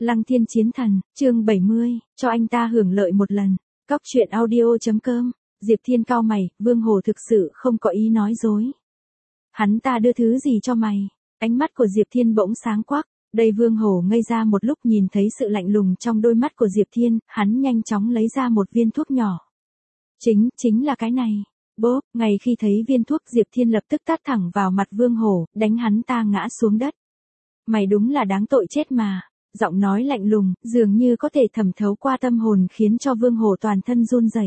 Lăng Thiên Chiến Thần, chương 70, cho anh ta hưởng lợi một lần. Cóc truyện audio.com. Diệp Thiên cau mày, Vương Hồ thực sự không có ý nói dối. Hắn ta đưa thứ gì cho mày? Ánh mắt của Diệp Thiên bỗng sáng quắc. Đây Vương Hồ ngây ra một lúc nhìn thấy sự lạnh lùng trong đôi mắt của Diệp Thiên, hắn nhanh chóng lấy ra một viên thuốc nhỏ. Chính là cái này. Bốp, ngay khi thấy viên thuốc Diệp Thiên lập tức tát thẳng vào mặt Vương Hồ, đánh hắn ta ngã xuống đất. Mày đúng là đáng tội chết mà. Giọng nói lạnh lùng, dường như có thể thẩm thấu qua tâm hồn khiến cho Vương Hồ toàn thân run rẩy.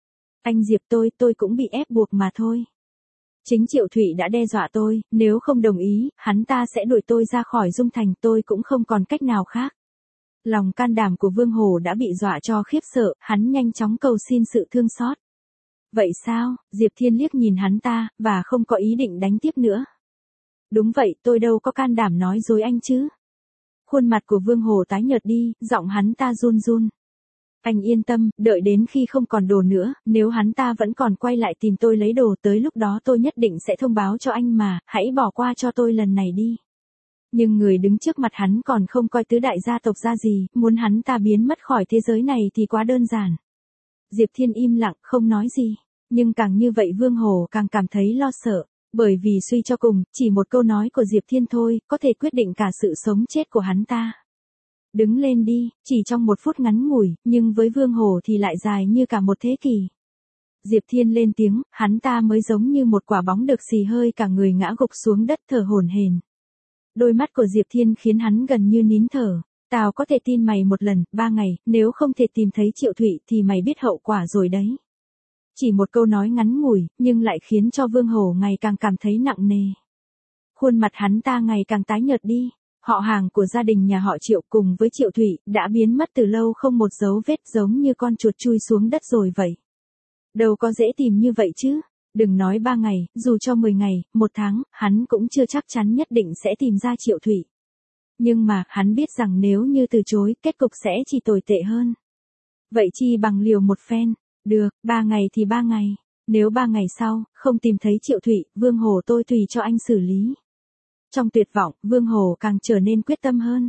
Anh Diệp tôi cũng bị ép buộc mà thôi. Chính Triệu Thụy đã đe dọa tôi, nếu không đồng ý, hắn ta sẽ đuổi tôi ra khỏi Dung Thành, tôi cũng không còn cách nào khác. Lòng can đảm của Vương Hồ đã bị dọa cho khiếp sợ, hắn nhanh chóng cầu xin sự thương xót. Vậy sao? Diệp Thiên liếc nhìn hắn ta, và không có ý định đánh tiếp nữa. Đúng vậy, tôi đâu có can đảm nói dối anh chứ. Khuôn mặt của Vương Hồ tái nhợt đi, giọng hắn ta run run. Anh yên tâm, đợi đến khi không còn đồ nữa, nếu hắn ta vẫn còn quay lại tìm tôi lấy đồ, tới lúc đó tôi nhất định sẽ thông báo cho anh mà, hãy bỏ qua cho tôi lần này đi. Nhưng người đứng trước mặt hắn còn không coi tứ đại gia tộc ra gì, muốn hắn ta biến mất khỏi thế giới này thì quá đơn giản. Diệp Thiên im lặng, không nói gì. Nhưng càng như vậy Vương Hồ càng cảm thấy lo sợ. Bởi vì suy cho cùng, chỉ một câu nói của Diệp Thiên thôi, có thể quyết định cả sự sống chết của hắn ta. Đứng lên đi, chỉ trong một phút ngắn ngủi, nhưng với Vương Hồ thì lại dài như cả một thế kỷ. Diệp Thiên lên tiếng, hắn ta mới giống như một quả bóng được xì hơi cả người ngã gục xuống đất thở hổn hển. Đôi mắt của Diệp Thiên khiến hắn gần như nín thở. Tao có thể tin mày một lần, 3 ngày, nếu không thể tìm thấy Triệu Thụy thì mày biết hậu quả rồi đấy. Chỉ một câu nói ngắn ngủi, nhưng lại khiến cho Vương Hồ ngày càng cảm thấy nặng nề. Khuôn mặt hắn ta ngày càng tái nhợt đi. Họ hàng của gia đình nhà họ Triệu cùng với Triệu Thụy đã biến mất từ lâu, không một dấu vết, giống như con chuột chui xuống đất rồi vậy. Đâu có dễ tìm như vậy chứ. Đừng nói 3 ngày, dù cho 10 ngày, 1 tháng, hắn cũng chưa chắc chắn nhất định sẽ tìm ra Triệu Thụy. Nhưng mà, hắn biết rằng nếu như từ chối, kết cục sẽ chỉ tồi tệ hơn. Vậy chi bằng liều một phen. Được, 3 ngày thì 3 ngày. Nếu 3 ngày sau, không tìm thấy Triệu Thụy, Vương Hồ tôi tùy cho anh xử lý. Trong tuyệt vọng, Vương Hồ càng trở nên quyết tâm hơn.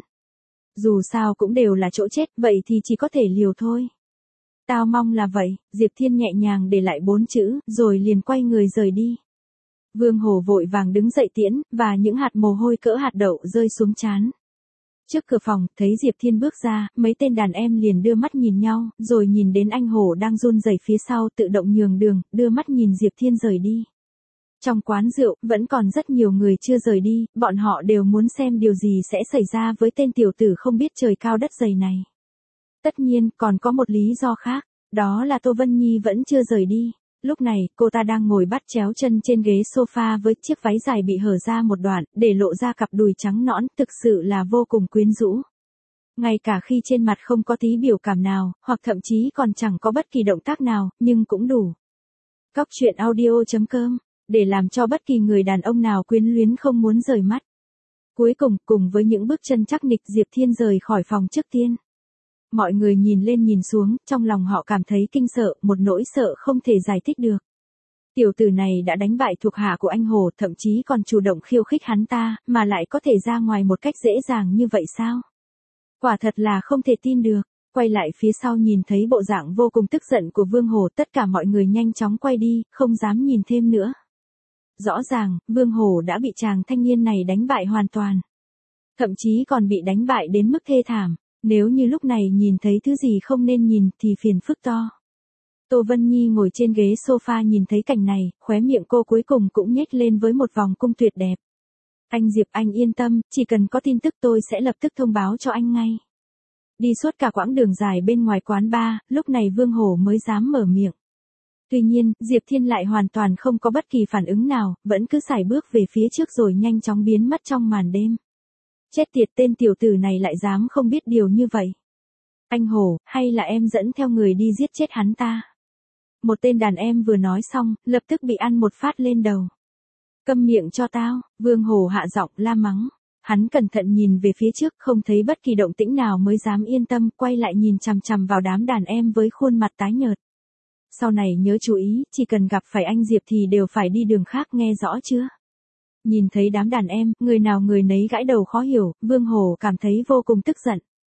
Dù sao cũng đều là chỗ chết, vậy thì chỉ có thể liều thôi. Tao mong là vậy, Diệp Thiên nhẹ nhàng để lại 4 chữ, rồi liền quay người rời đi. Vương Hồ vội vàng đứng dậy tiễn, và những hạt mồ hôi cỡ hạt đậu rơi xuống trán. Trước cửa phòng, thấy Diệp Thiên bước ra, mấy tên đàn em liền đưa mắt nhìn nhau, rồi nhìn đến anh Hồ đang run rẩy phía sau tự động nhường đường, đưa mắt nhìn Diệp Thiên rời đi. Trong quán rượu, vẫn còn rất nhiều người chưa rời đi, bọn họ đều muốn xem điều gì sẽ xảy ra với tên tiểu tử không biết trời cao đất dày này. Tất nhiên, còn có một lý do khác, đó là Tô Vân Nhi vẫn chưa rời đi. Lúc này, cô ta đang ngồi bắt chéo chân trên ghế sofa với chiếc váy dài bị hở ra một đoạn, để lộ ra cặp đùi trắng nõn, thực sự là vô cùng quyến rũ. Ngay cả khi trên mặt không có tí biểu cảm nào, hoặc thậm chí còn chẳng có bất kỳ động tác nào, nhưng cũng đủ. Cóc truyện audio.com, để làm cho bất kỳ người đàn ông nào quyến luyến không muốn rời mắt. Cuối cùng, cùng với những bước chân chắc nịch, Diệp Thiên rời khỏi phòng trước tiên. Mọi người nhìn lên nhìn xuống, trong lòng họ cảm thấy kinh sợ, một nỗi sợ không thể giải thích được. Tiểu tử này đã đánh bại thuộc hạ của anh Hồ, thậm chí còn chủ động khiêu khích hắn ta, mà lại có thể ra ngoài một cách dễ dàng như vậy sao? Quả thật là không thể tin được. Quay lại phía sau nhìn thấy bộ dạng vô cùng tức giận của Vương Hồ, tất cả mọi người nhanh chóng quay đi, không dám nhìn thêm nữa. Rõ ràng, Vương Hồ đã bị chàng thanh niên này đánh bại hoàn toàn. Thậm chí còn bị đánh bại đến mức thê thảm. Nếu như lúc này nhìn thấy thứ gì không nên nhìn thì phiền phức to. Tô Vân Nhi ngồi trên ghế sofa nhìn thấy cảnh này, khóe miệng cô cuối cùng cũng nhếch lên với một vòng cung tuyệt đẹp. Anh Diệp, anh yên tâm, chỉ cần có tin tức tôi sẽ lập tức thông báo cho anh ngay. Đi suốt cả quãng đường dài bên ngoài quán bar, lúc này Vương Hồ mới dám mở miệng. Tuy nhiên, Diệp Thiên lại hoàn toàn không có bất kỳ phản ứng nào, vẫn cứ sải bước về phía trước rồi nhanh chóng biến mất trong màn đêm. Chết tiệt, tên tiểu tử này lại dám không biết điều như vậy. Anh Hồ, hay là em dẫn theo người đi giết chết hắn ta? Một tên đàn em vừa nói xong, lập tức bị ăn một phát lên đầu. Câm miệng cho tao, Vương Hồ hạ giọng la mắng. Hắn cẩn thận nhìn về phía trước, không thấy bất kỳ động tĩnh nào mới dám yên tâm, quay lại nhìn chằm chằm vào đám đàn em với khuôn mặt tái nhợt. Sau này nhớ chú ý, chỉ cần gặp phải anh Diệp thì đều phải đi đường khác, nghe rõ chưa? Nhìn thấy đám đàn em, người nào người nấy gãi đầu khó hiểu, Vương Hồ cảm thấy vô cùng tức giận.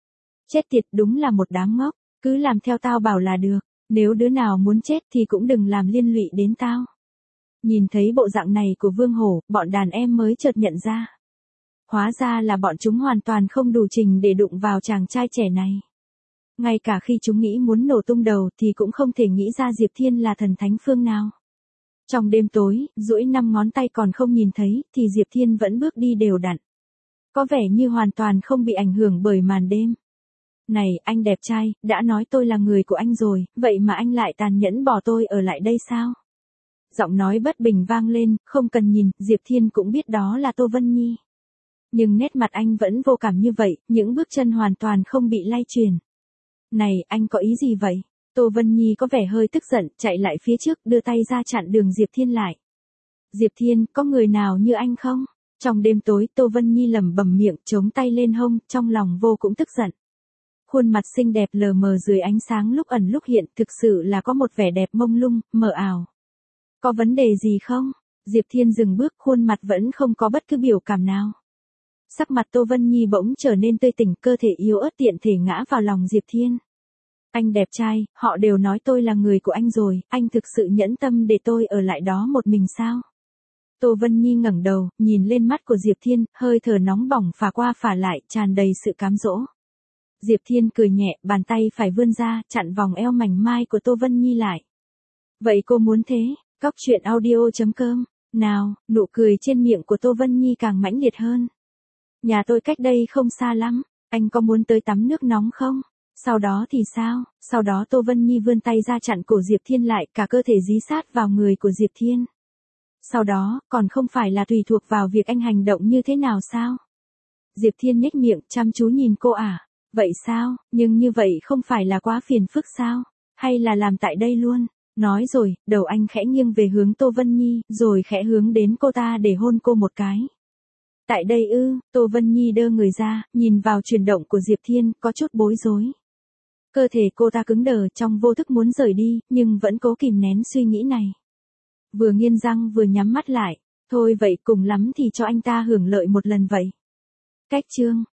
Chết tiệt, đúng là một đám ngốc, cứ làm theo tao bảo là được, nếu đứa nào muốn chết thì cũng đừng làm liên lụy đến tao. Nhìn thấy bộ dạng này của Vương Hổ, bọn đàn em mới chợt nhận ra. Hóa ra là bọn chúng hoàn toàn không đủ trình để đụng vào chàng trai trẻ này. Ngay cả khi chúng nghĩ muốn nổ tung đầu thì cũng không thể nghĩ ra Diệp Thiên là thần thánh phương nào. Trong đêm tối, duỗi 5 ngón tay còn không nhìn thấy, thì Diệp Thiên vẫn bước đi đều đặn. Có vẻ như hoàn toàn không bị ảnh hưởng bởi màn đêm. Này, anh đẹp trai, đã nói tôi là người của anh rồi, vậy mà anh lại tàn nhẫn bỏ tôi ở lại đây sao? Giọng nói bất bình vang lên, không cần nhìn, Diệp Thiên cũng biết đó là Tô Vân Nhi. Nhưng nét mặt anh vẫn vô cảm như vậy, những bước chân hoàn toàn không bị lay chuyển. Này, anh có ý gì vậy? Tô Vân Nhi có vẻ hơi tức giận, chạy lại phía trước, đưa tay ra chặn đường Diệp Thiên lại. Diệp Thiên, có người nào như anh không? Trong đêm tối, Tô Vân Nhi lẩm bẩm miệng, chống tay lên hông, trong lòng vô cũng tức giận. Khuôn mặt xinh đẹp lờ mờ dưới ánh sáng lúc ẩn lúc hiện, thực sự là có một vẻ đẹp mông lung, mờ ảo. Có vấn đề gì không? Diệp Thiên dừng bước, khuôn mặt vẫn không có bất cứ biểu cảm nào. Sắc mặt Tô Vân Nhi bỗng trở nên tươi tỉnh, cơ thể yếu ớt tiện thể ngã vào lòng Diệp Thiên. Anh đẹp trai, họ đều nói tôi là người của anh rồi, anh thực sự nhẫn tâm để tôi ở lại đó một mình sao? Tô Vân Nhi ngẩng đầu, nhìn lên mắt của Diệp Thiên, hơi thở nóng bỏng phả qua phả lại, tràn đầy sự cám dỗ. Diệp Thiên cười nhẹ, bàn tay phải vươn ra, chặn vòng eo mảnh mai của Tô Vân Nhi lại. Vậy cô muốn thế? Cóc truyện audio.com. Nào, nụ cười trên miệng của Tô Vân Nhi càng mãnh liệt hơn. Nhà tôi cách đây không xa lắm, anh có muốn tới tắm nước nóng không? Sau đó thì sao? Sau đó Tô Vân Nhi vươn tay ra chặn cổ Diệp Thiên lại, cả cơ thể dí sát vào người của Diệp Thiên. Sau đó, còn không phải là tùy thuộc vào việc anh hành động như thế nào sao? Diệp Thiên nhếch miệng, chăm chú nhìn cô à? Vậy sao? Nhưng như vậy không phải là quá phiền phức sao? Hay là làm tại đây luôn? Nói rồi, đầu anh khẽ nghiêng về hướng Tô Vân Nhi, rồi khẽ hướng đến cô ta để hôn cô một cái. Tại đây ư? Tô Vân Nhi đơ người ra, nhìn vào chuyển động của Diệp Thiên, có chút bối rối. Cơ thể cô ta cứng đờ, trong vô thức muốn rời đi, nhưng vẫn cố kìm nén suy nghĩ này. Vừa nghiến răng vừa nhắm mắt lại. Thôi vậy, cùng lắm thì cho anh ta hưởng lợi một lần vậy. Cách chương